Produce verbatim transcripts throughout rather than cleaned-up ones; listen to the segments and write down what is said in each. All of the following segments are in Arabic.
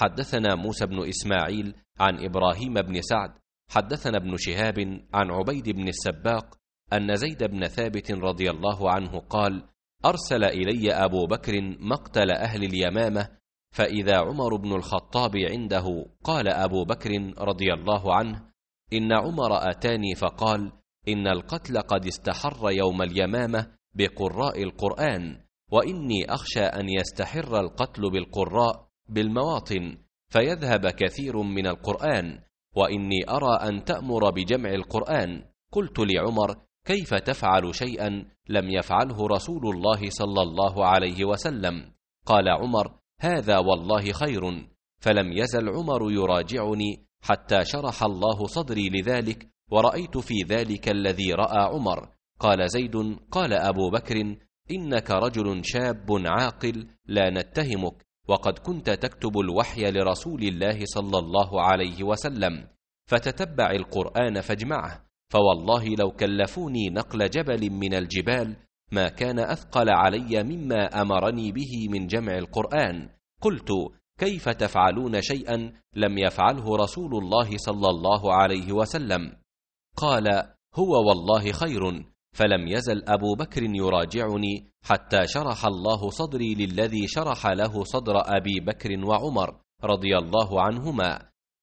حدثنا موسى بن إسماعيل عن إبراهيم بن سعد حدثنا ابن شهاب عن عبيد بن السباق أن زيد بن ثابت رضي الله عنه قال: أرسل إلي أبو بكر مقتل أهل اليمامة، فإذا عمر بن الخطاب عنده، قال أبو بكر رضي الله عنه: إن عمر أتاني فقال: إن القتل قد استحر يوم اليمامة بقراء القرآن، وإني أخشى أن يستحر القتل بالقراء بالمواطن فيذهب كثير من القرآن، وإني أرى أن تأمر بجمع القرآن. قلت لعمر: كيف تفعل شيئا لم يفعله رسول الله صلى الله عليه وسلم؟ قال عمر: هذا والله خير. فلم يزل عمر يراجعني حتى شرح الله صدري لذلك، ورأيت في ذلك الذي رأى عمر. قال زيد: قال أبو بكر: إنك رجل شاب عاقل لا نتهمك، وقد كنت تكتب الوحي لرسول الله صلى الله عليه وسلم، فتتبع القرآن فاجمعه، فوالله لو كلفوني نقل جبل من الجبال ما كان أثقل علي مما أمرني به من جمع القرآن. قلت: كيف تفعلون شيئا لم يفعله رسول الله صلى الله عليه وسلم؟ قال: هو والله خير. فلم يزل أبو بكر يراجعني حتى شرح الله صدري للذي شرح له صدر أبي بكر وعمر رضي الله عنهما،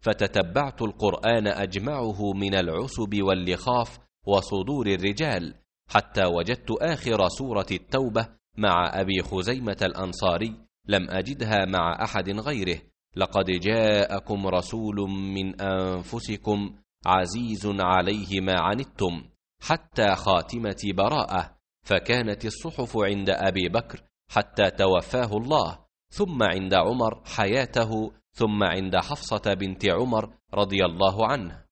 فتتبعت القرآن أجمعه من العسب واللخاف وصدور الرجال، حتى وجدت آخر سورة التوبة مع أبي خزيمة الأنصاري، لم أجدها مع أحد غيره: لقد جاءكم رسول من أنفسكم عزيز عليه ما عنتم، حتى خاتمة براءة. فكانت الصحف عند أبي بكر حتى توفاه الله، ثم عند عمر حياته، ثم عند حفصة بنت عمر رضي الله عنه.